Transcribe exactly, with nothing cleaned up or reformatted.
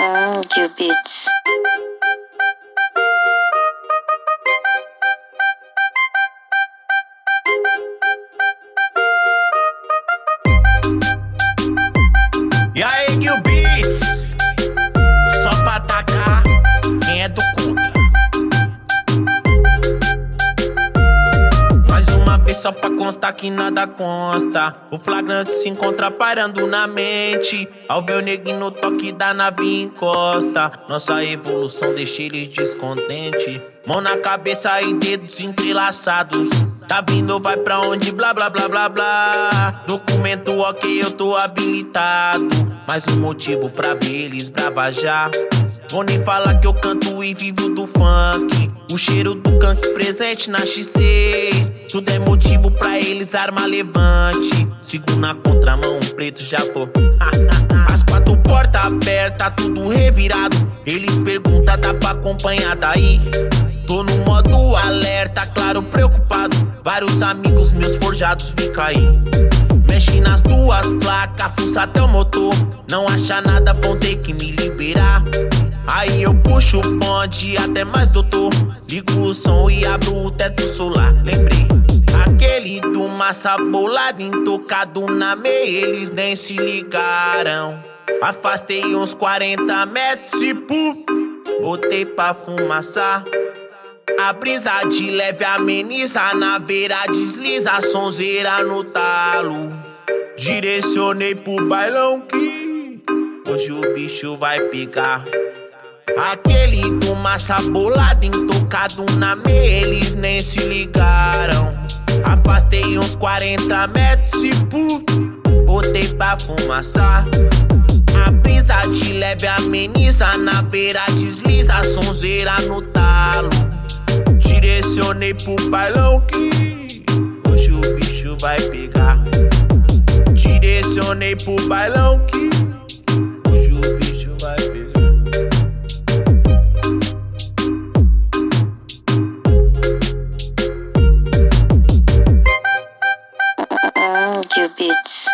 Gil Beats. E aí, Gil Beats, só pra atacar quem é do contra. Mais uma vez só pra constar que nada consta. O flagrante se encontra parando na mente. Ao ver o neguinho no toque da nave encosta. Nossa evolução deixa eles descontente. Mão na cabeça e dedos entrelaçados. Tá vindo, vai pra onde, blá blá blá blá blá. Documento ok, eu tô habilitado. Mais um motivo pra ver eles bravajar. Vou nem falar que eu canto e vivo do funk. O cheiro do canto presente na X seis. Tudo é motivo pra eles arma levante. Sigo na contramão, um preto já pô. As quatro portas abertas, tudo revirado. Eles perguntam, dá pra acompanhar daí? Tô no modo alerta, claro, preocupado. Vários amigos meus forjados vi cair. Mexe nas duas placas, fuça até o motor. Não acha nada, vão ter que me liberar. Aí eu puxo o bonde, até mais doutor. Ligo o som e abro o teto solar. Lembrei, aquele do massa bolado, intocado na meia, eles nem se ligaram. Afastei uns quarenta metros e puf, botei pra fumaçar. A brisa de leve ameniza, na beira desliza, sonzeira no talo. Direcionei pro bailão que hoje o bicho vai pegar. Aquele do massa bolado, intocado na meia, eles nem se ligaram. Afastei uns quarenta metros e puf, botei pra fumaçar. A brisa de leve ameniza, na beira desliza, sonzeira no talo. Direcionei pro bailão que hoje o bicho vai pegar. Direcionei pro bailão que hoje o bicho vai pegar. Gil Beats.